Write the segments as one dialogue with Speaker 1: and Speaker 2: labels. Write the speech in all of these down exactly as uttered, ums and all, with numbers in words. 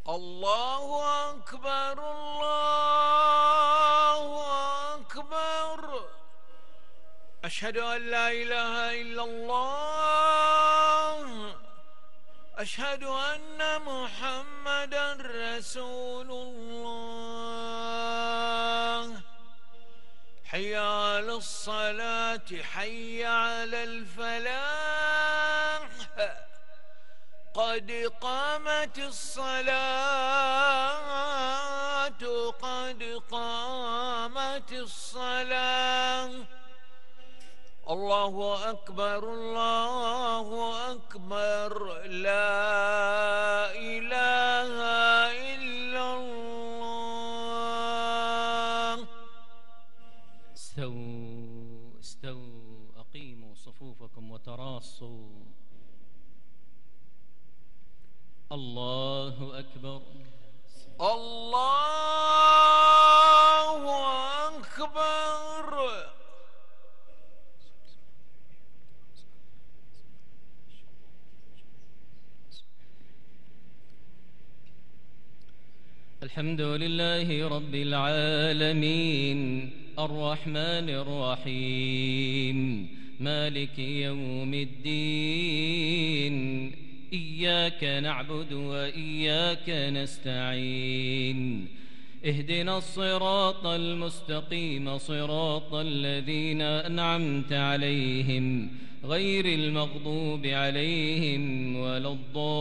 Speaker 1: الله أكبر الله أكبر. أشهد أن لا إله إلا الله. أشهد أن محمدا رسول الله. حي على الصلاة حي على الفلاح. قد قامت الصلاة قد قامت الصلاة. الله أكبر الله أكبر. لا إله إلا الله.
Speaker 2: استووا استووا أقيموا صفوفكم وتراصوا. الله أكبر
Speaker 1: الله أكبر.
Speaker 2: الحمد لله رب العالمين الرحمن الرحيم مالك يوم الدين. إياك نعبد وإياك نستعين. اهدنا الصراط المستقيم صراط الذين أنعمت عليهم غير المغضوب عليهم ولا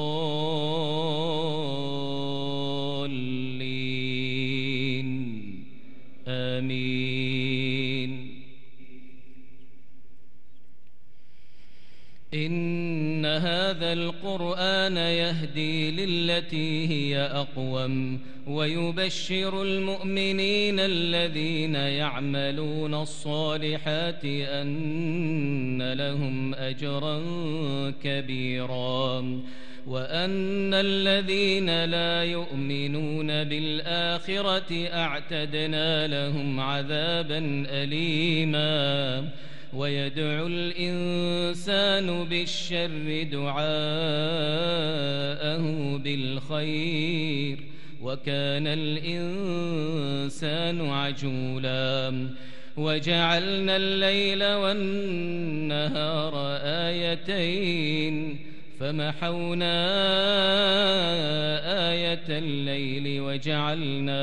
Speaker 2: الضالين. آمين. إن هذا القرآن يهدي للتي هي أقوم ويبشر المؤمنين الذين يعملون الصالحات أن لهم أجرا كبيرا وأن الذين لا يؤمنون بالآخرة أعتدنا لهم عذابا أليما. ويدعو الإنسان بالشر دعاءه بالخير وكان الإنسان عجولا. وجعلنا الليل والنهار آيتين فمحونا آية الليل وجعلنا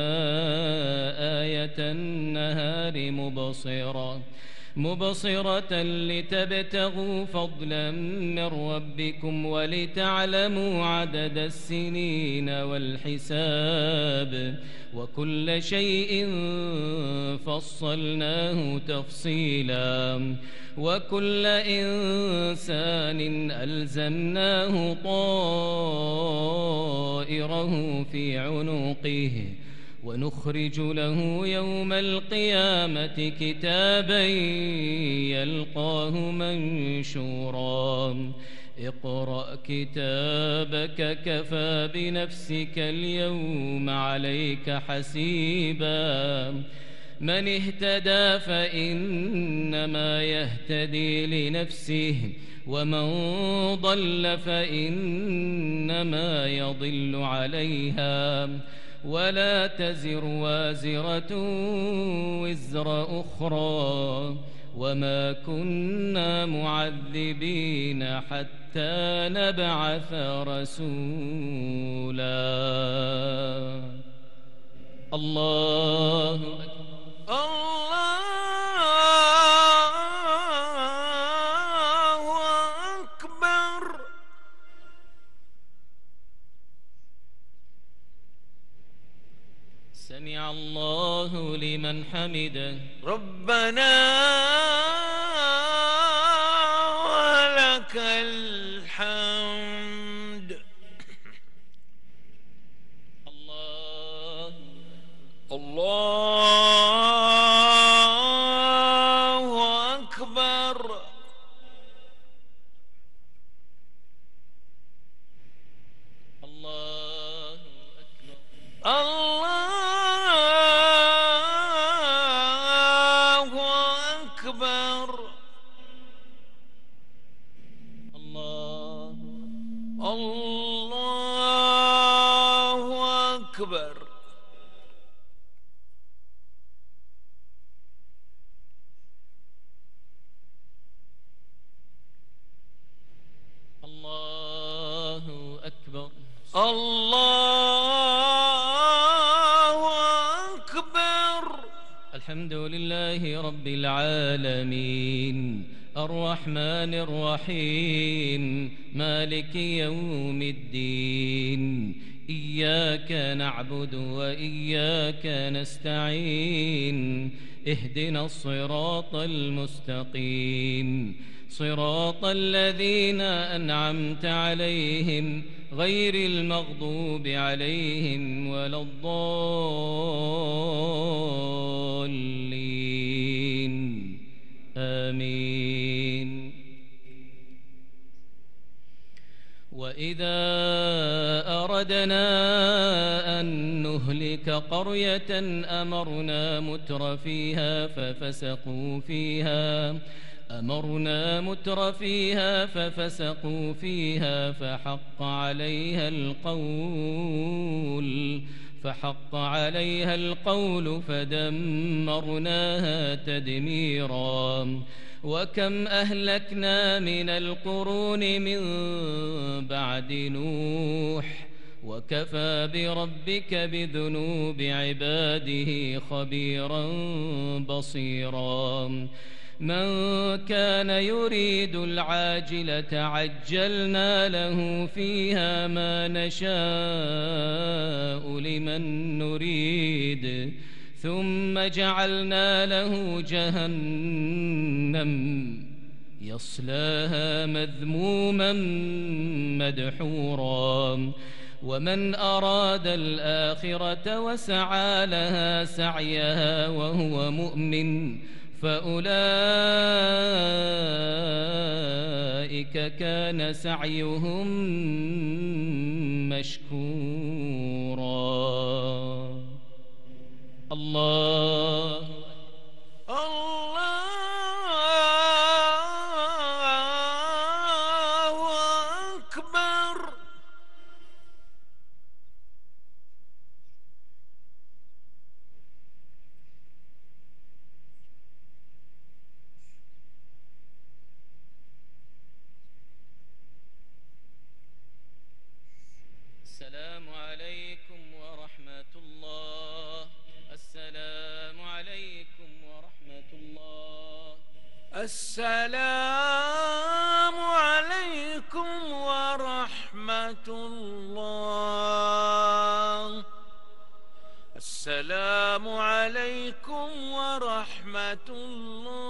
Speaker 2: آية النهار مبصرة مبصرة لتبتغوا فضلا من ربكم ولتعلموا عدد السنين والحساب وكل شيء فصلناه تفصيلا. وكل إنسان ألزمناه طائره في عنقه ونخرج له يوم القيامة كتابا يلقاه منشورا. اقرأ كتابك كفى بنفسك اليوم عليك حسيبا. من اهتدى فإنما يهتدي لنفسه ومن ضل فإنما يضل عليها ولا تزر وازرة وزر أخرى وما كنا معذبين حتى نبعث رسولا. الله
Speaker 1: الله أكبر.
Speaker 2: سمع الله لمن حمده.
Speaker 1: ربنا ولك الحمد.
Speaker 2: الله
Speaker 1: الله أكبر.
Speaker 2: الله أكبر.
Speaker 1: الله أكبر.
Speaker 2: الله
Speaker 1: الله أكبر.
Speaker 2: الحمد لله رب العالمين الرحمن الرحيم مالك يوم الدين إياك نعبد وإياك نستعين اهدنا الصراط المستقيم صراط الذين أنعمت عليهم غير المغضوب عليهم ولا الضالين آمين. وإذا أردنا أن نهلك قرية أمرنا متر فيها ففسقوا فيها أمرنا متر فيها ففسقوا فيها فحق عليها القول فحق عليها القول فدمرناها تدميرا. وكم أهلكنا من القرون من بعد نوح وكفى بربك بذنوب عباده خبيرا بصيرا. من كان يريد العاجلة عجلنا له فيها ما نشاء لمن نريد ثم جعلنا له جهنم يصلاها مذموما مدحورا. ومن أراد الآخرة وسعى لها سعيها وهو مؤمن فأولئك كان سعيهم مشكورا. الله
Speaker 1: الله أكبر.
Speaker 2: السلام عليكم ورحمة الله. السلام عليكم ورحمة الله.
Speaker 1: السلام عليكم ورحمة الله. السلام عليكم ورحمة الله.